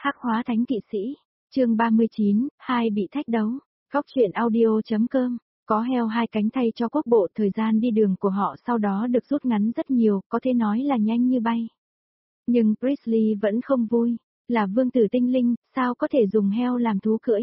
Hắc hóa thánh kỵ sĩ, chương 39, hai bị thách đấu, góc truyện audio.com, có heo hai cánh thay cho quốc bộ, thời gian đi đường của họ sau đó được rút ngắn rất nhiều, có thể nói là nhanh như bay. Nhưng Priestley vẫn không vui, là vương tử tinh linh, sao có thể dùng heo làm thú cưỡi.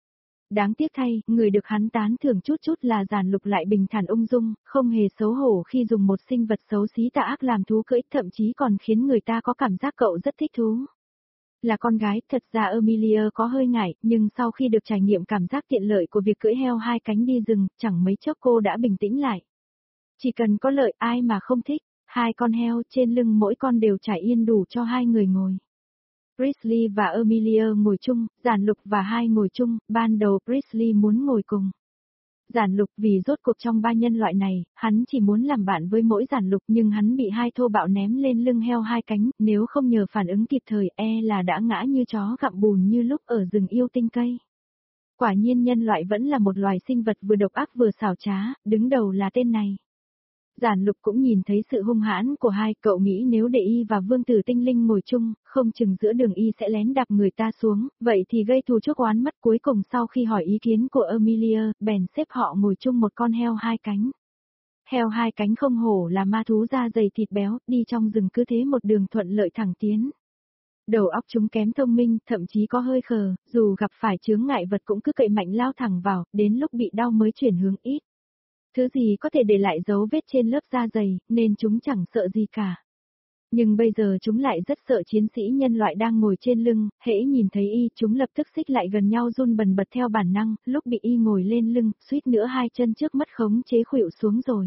Đáng tiếc thay, người được hắn tán thưởng chút chút là Giản Lục lại bình thản ung dung, không hề xấu hổ khi dùng một sinh vật xấu xí tà ác làm thú cưỡi, thậm chí còn khiến người ta có cảm giác cậu rất thích thú. Là con gái, thật ra Emilia có hơi ngại, nhưng sau khi được trải nghiệm cảm giác tiện lợi của việc cưỡi heo hai cánh đi rừng, chẳng mấy chốc cô đã bình tĩnh lại. Chỉ cần có lợi, ai mà không thích, hai con heo trên lưng mỗi con đều trải yên đủ cho hai người ngồi. Priestley và Emilia ngồi chung, Giản Lục và hai ngồi chung, ban đầu Priestley muốn ngồi cùng Giản Lục vì rốt cuộc trong ba nhân loại này, hắn chỉ muốn làm bạn với mỗi Giản Lục, nhưng hắn bị hai thô bạo ném lên lưng heo hai cánh, nếu không nhờ phản ứng kịp thời là đã ngã như chó gặm bùn như lúc ở rừng yêu tinh cây. Quả nhiên nhân loại vẫn là một loài sinh vật vừa độc ác vừa xảo trá, đứng đầu là tên này. Giản Lục cũng nhìn thấy sự hung hãn của hai, cậu nghĩ nếu để y và vương tử tinh linh ngồi chung, không chừng giữa đường y sẽ lén đạp người ta xuống, vậy thì gây thù chuốc oán mất. Cuối cùng sau khi hỏi ý kiến của Emilia, bèn xếp họ ngồi chung một con heo hai cánh. Heo hai cánh không hổ là ma thú da dày thịt béo, đi trong rừng cứ thế một đường thuận lợi thẳng tiến. Đầu óc chúng kém thông minh, thậm chí có hơi khờ, dù gặp phải chướng ngại vật cũng cứ cậy mạnh lao thẳng vào, đến lúc bị đau mới chuyển hướng ít. Thứ gì có thể để lại dấu vết trên lớp da dày, nên chúng chẳng sợ gì cả. Nhưng bây giờ chúng lại rất sợ chiến sĩ nhân loại đang ngồi trên lưng, hễ nhìn thấy y, chúng lập tức xích lại gần nhau run bần bật theo bản năng, lúc bị y ngồi lên lưng, suýt nữa hai chân trước mất khống chế khuỵu xuống rồi.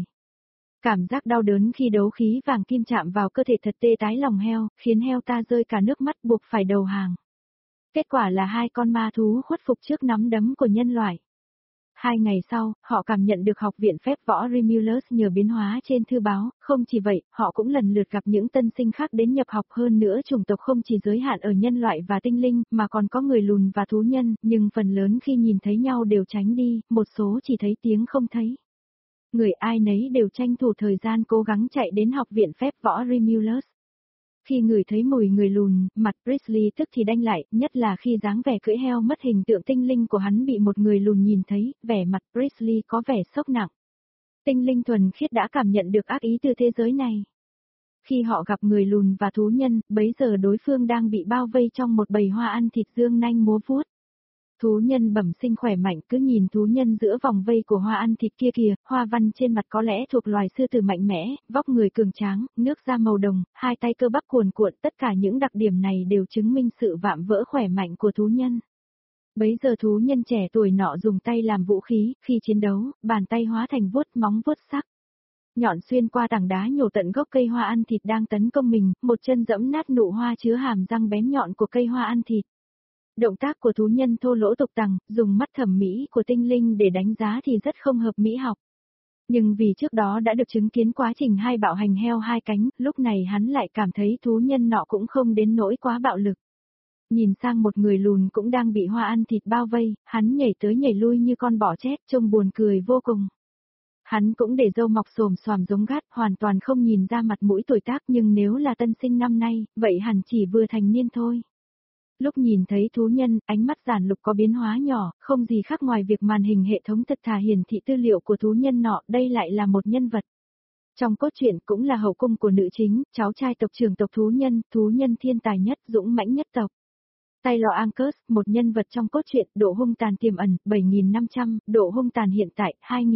Cảm giác đau đớn khi đấu khí vàng kim chạm vào cơ thể thật tê tái lòng heo, khiến heo ta rơi cả nước mắt buộc phải đầu hàng. Kết quả là hai con ma thú khuất phục trước nắm đấm của nhân loại. 2 ngày sau, họ cảm nhận được học viện phép võ Remulus nhờ biến hóa trên thư báo, không chỉ vậy, họ cũng lần lượt gặp những tân sinh khác đến nhập học, hơn nữa chủng tộc không chỉ giới hạn ở nhân loại và tinh linh, mà còn có người lùn và thú nhân, nhưng phần lớn khi nhìn thấy nhau đều tránh đi, một số chỉ thấy tiếng không thấy. Người ai nấy đều tranh thủ thời gian cố gắng chạy đến học viện phép võ Remulus. Khi người thấy mùi người lùn, mặt Priestley tức thì đanh lại, nhất là khi dáng vẻ cưỡi heo mất hình tượng tinh linh của hắn bị một người lùn nhìn thấy, vẻ mặt Priestley có vẻ sốc nặng. Tinh linh thuần khiết đã cảm nhận được ác ý từ thế giới này. Khi họ gặp người lùn và thú nhân, bấy giờ đối phương đang bị bao vây trong một bầy hoa ăn thịt dương nanh múa vuốt. Thú nhân bẩm sinh khỏe mạnh, cứ nhìn thú nhân giữa vòng vây của hoa ăn thịt kia kìa, hoa văn trên mặt có lẽ thuộc loài sư tử mạnh mẽ, vóc người cường tráng, nước da màu đồng, hai tay cơ bắp cuồn cuộn, tất cả những đặc điểm này đều chứng minh sự vạm vỡ khỏe mạnh của thú nhân. Bấy giờ thú nhân trẻ tuổi nọ dùng tay làm vũ khí, khi chiến đấu, bàn tay hóa thành vuốt móng vuốt sắc. Nhọn xuyên qua tảng đá nhổ tận gốc cây hoa ăn thịt đang tấn công mình, một chân giẫm nát nụ hoa chứa hàm răng bén nhọn của cây hoa ăn thịt. Động tác của thú nhân thô lỗ tục tằng, dùng mắt thẩm mỹ của tinh linh để đánh giá thì rất không hợp mỹ học. Nhưng vì trước đó đã được chứng kiến quá trình hai bạo hành heo hai cánh, lúc này hắn lại cảm thấy thú nhân nọ cũng không đến nỗi quá bạo lực. Nhìn sang một người lùn cũng đang bị hoa ăn thịt bao vây, hắn nhảy tới nhảy lui như con bọ chết, trông buồn cười vô cùng. Hắn cũng để râu mọc xồm xoàm giống gắt, hoàn toàn không nhìn ra mặt mũi tuổi tác, nhưng nếu là tân sinh năm nay, vậy hẳn chỉ vừa thành niên thôi. Lúc nhìn thấy thú nhân, ánh mắt Giản Lục có biến hóa nhỏ, không gì khác ngoài việc màn hình hệ thống thật thà hiển thị tư liệu của thú nhân nọ, đây lại là một nhân vật. Trong cốt truyện cũng là hậu cung của nữ chính, cháu trai tộc trưởng tộc thú nhân thiên tài nhất, dũng mãnh nhất tộc. Taylor Angus, một nhân vật trong cốt truyện, độ hung tàn tiềm ẩn, 7.500, độ hung tàn hiện tại,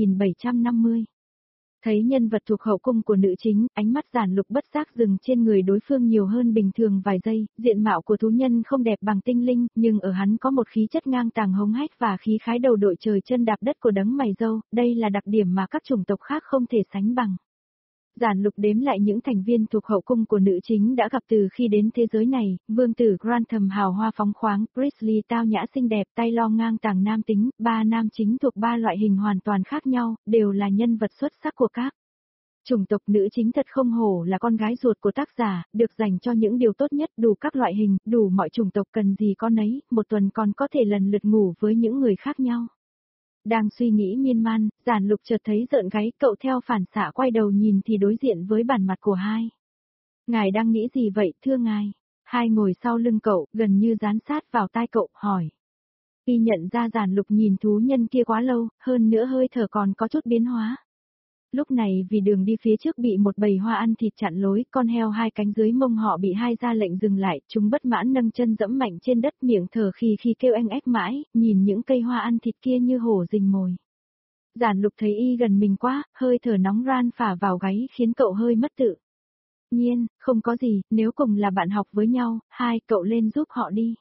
2.750. Thấy nhân vật thuộc hậu cung của nữ chính, ánh mắt Giản Lục bất giác dừng trên người đối phương nhiều hơn bình thường vài giây, diện mạo của thú nhân không đẹp bằng tinh linh, nhưng ở hắn có một khí chất ngang tàng hống hách và khí khái đầu đội trời chân đạp đất của đấng mày râu, đây là đặc điểm mà các chủng tộc khác không thể sánh bằng. Giản Lục đếm lại những thành viên thuộc hậu cung của nữ chính đã gặp từ khi đến thế giới này, vương tử Grantham hào hoa phóng khoáng, Priestley tao nhã xinh đẹp, Taylor ngang tàng nam tính, ba nam chính thuộc ba loại hình hoàn toàn khác nhau, đều là nhân vật xuất sắc của các chủng tộc. Nữ chính thật không hổ là con gái ruột của tác giả, được dành cho những điều tốt nhất, đủ các loại hình, đủ mọi chủng tộc cần gì có nấy, một tuần còn có thể lần lượt ngủ với những người khác nhau. Đang suy nghĩ miên man, Giản Lục chợt thấy rợn gáy, cậu theo phản xạ quay đầu nhìn thì đối diện với bản mặt của hai. Ngài đang nghĩ gì vậy, thưa ngài? Hai ngồi sau lưng cậu, gần như dán sát vào tai cậu, hỏi. Y nhận ra Giản Lục nhìn thú nhân kia quá lâu, hơn nữa hơi thở còn có chút biến hóa. Lúc này vì đường đi phía trước bị một bầy hoa ăn thịt chặn lối, con heo hai cánh dưới mông họ bị hai ra lệnh dừng lại, chúng bất mãn nâng chân dẫm mạnh trên đất, miệng thở khi kêu anh ếch mãi, nhìn những cây hoa ăn thịt kia như hổ rình mồi. Giản Lục thấy y gần mình quá, hơi thở nóng ran phả vào gáy khiến cậu hơi mất tự nhiên, không có gì, nếu cùng là bạn học với nhau, hai cậu lên giúp họ đi.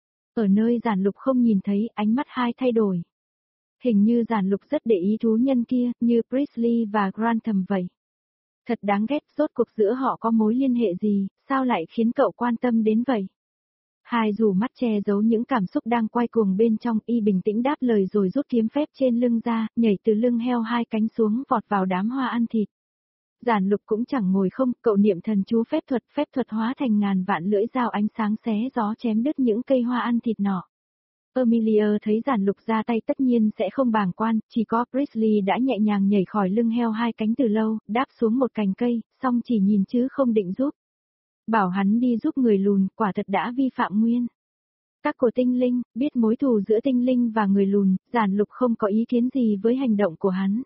Ở nơi Giản Lục không nhìn thấy, ánh mắt hai thay đổi. Hình như Giản Lục rất để ý thú nhân kia, như Priestley và Grantham vậy. Thật đáng ghét, rốt cuộc giữa họ có mối liên hệ gì, sao lại khiến cậu quan tâm đến vậy? Hai dù mắt che giấu những cảm xúc đang quay cuồng bên trong, y bình tĩnh đáp lời rồi rút kiếm phép trên lưng ra, nhảy từ lưng heo hai cánh xuống vọt vào đám hoa ăn thịt. Giản Lục cũng chẳng ngồi không, cậu niệm thần chú phép thuật hóa thành ngàn vạn lưỡi dao ánh sáng xé gió chém đứt những cây hoa ăn thịt nọ. Emilia thấy Giản Lục ra tay tất nhiên sẽ không bàng quan, chỉ có Priestley đã nhẹ nhàng nhảy khỏi lưng heo hai cánh từ lâu, đáp xuống một cành cây, song chỉ nhìn chứ không định giúp. Bảo hắn đi giúp người lùn, quả thật đã vi phạm nguyên tắc của tinh linh, biết mối thù giữa tinh linh và người lùn, Giản Lục không có ý kiến gì với hành động của hắn.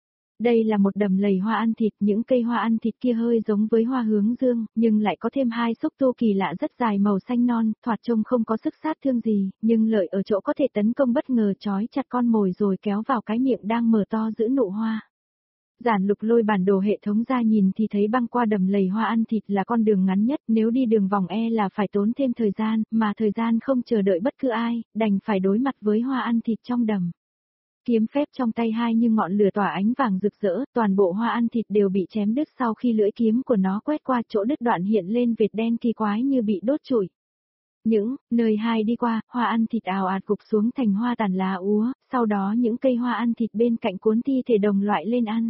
Đây là một đầm lầy hoa ăn thịt, những cây hoa ăn thịt kia hơi giống với hoa hướng dương, nhưng lại có thêm hai xúc tu kỳ lạ rất dài màu xanh non, thoạt trông không có sức sát thương gì, nhưng lợi ở chỗ có thể tấn công bất ngờ trói chặt con mồi rồi kéo vào cái miệng đang mở to giữ nụ hoa. Giản Lục lôi bản đồ hệ thống ra nhìn thì thấy băng qua đầm lầy hoa ăn thịt là con đường ngắn nhất, nếu đi đường vòng là phải tốn thêm thời gian, mà thời gian không chờ đợi bất cứ ai, đành phải đối mặt với hoa ăn thịt trong đầm. Kiếm phép trong tay hai như ngọn lửa tỏa ánh vàng rực rỡ, toàn bộ hoa ăn thịt đều bị chém đứt sau khi lưỡi kiếm của nó quét qua chỗ đứt đoạn hiện lên vệt đen kỳ quái như bị đốt trụi. Những nơi hai đi qua, hoa ăn thịt ào ạt gục xuống thành hoa tàn lá úa, sau đó những cây hoa ăn thịt bên cạnh cuốn thi thể đồng loại lên ăn.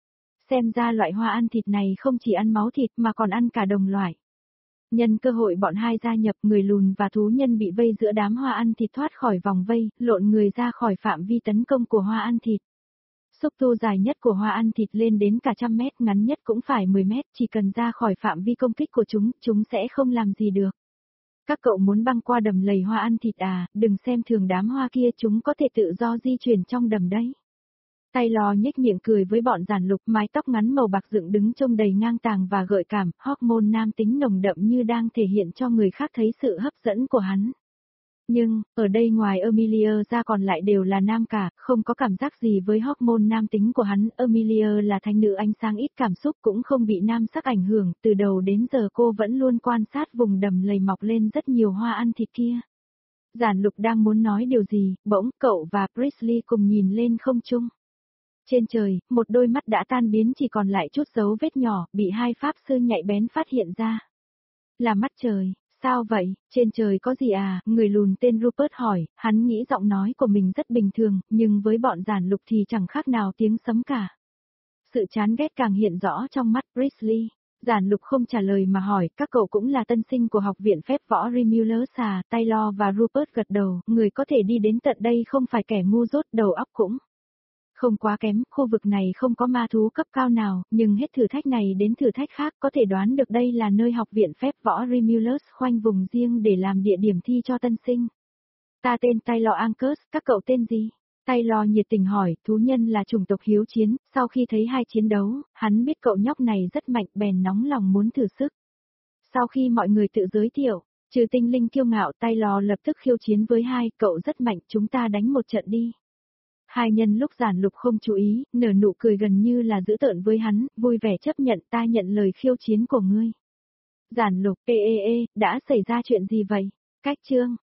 Xem ra loại hoa ăn thịt này không chỉ ăn máu thịt mà còn ăn cả đồng loại. Nhân cơ hội bọn hai gia nhập, người lùn và thú nhân bị vây giữa đám hoa ăn thịt thoát khỏi vòng vây, lộn người ra khỏi phạm vi tấn công của hoa ăn thịt. Xúc tu dài nhất của hoa ăn thịt lên đến cả 100 mét, ngắn nhất cũng phải 10 mét, chỉ cần ra khỏi phạm vi công kích của chúng sẽ không làm gì được. Các cậu muốn băng qua đầm lầy hoa ăn thịt à, đừng xem thường đám hoa kia, chúng có thể tự do di chuyển trong đầm đấy. Taylor nhếch miệng cười với bọn Giản Lục, mái tóc ngắn màu bạc dựng đứng trông đầy ngang tàng và gợi cảm, hormone nam tính nồng đậm như đang thể hiện cho người khác thấy sự hấp dẫn của hắn. Nhưng, ở đây ngoài Emilia ra còn lại đều là nam cả, không có cảm giác gì với hormone nam tính của hắn. Emilia là thánh nữ ánh sáng ít cảm xúc cũng không bị nam sắc ảnh hưởng, từ đầu đến giờ cô vẫn luôn quan sát vùng đầm lầy mọc lên rất nhiều hoa ăn thịt kia. Giản Lục đang muốn nói điều gì, bỗng cậu và Priestley cùng nhìn lên không trung. Trên trời, một đôi mắt đã tan biến chỉ còn lại chút dấu vết nhỏ, bị hai pháp sư nhạy bén phát hiện ra. Là mắt trời, sao vậy, trên trời có gì à, người lùn tên Rupert hỏi, hắn nghĩ giọng nói của mình rất bình thường, nhưng với bọn Giản Lục thì chẳng khác nào tiếng sấm cả. Sự chán ghét càng hiện rõ trong mắt Priestley. Giản Lục không trả lời mà hỏi, các cậu cũng là tân sinh của học viện phép võ Remulus à, Taylor và Rupert gật đầu, người có thể đi đến tận đây không phải kẻ ngu dốt, đầu óc cũng không quá kém, khu vực này không có ma thú cấp cao nào, nhưng hết thử thách này đến thử thách khác có thể đoán được đây là nơi học viện phép võ Remulus khoanh vùng riêng để làm địa điểm thi cho tân sinh. Ta tên Taylor Angus, các cậu tên gì? Taylor nhiệt tình hỏi, thú nhân là chủng tộc hiếu chiến, sau khi thấy hai chiến đấu, hắn biết cậu nhóc này rất mạnh bèn nóng lòng muốn thử sức. Sau khi mọi người tự giới thiệu, trừ tinh linh kiêu ngạo, Taylor lập tức khiêu chiến với hai, cậu rất mạnh, chúng ta đánh một trận đi. Hai nhân lúc Giản Lục không chú ý, nở nụ cười gần như là giễu tợn với hắn, vui vẻ chấp nhận, ta nhận lời khiêu chiến của ngươi. Giản Lục, đã xảy ra chuyện gì vậy? Cách chương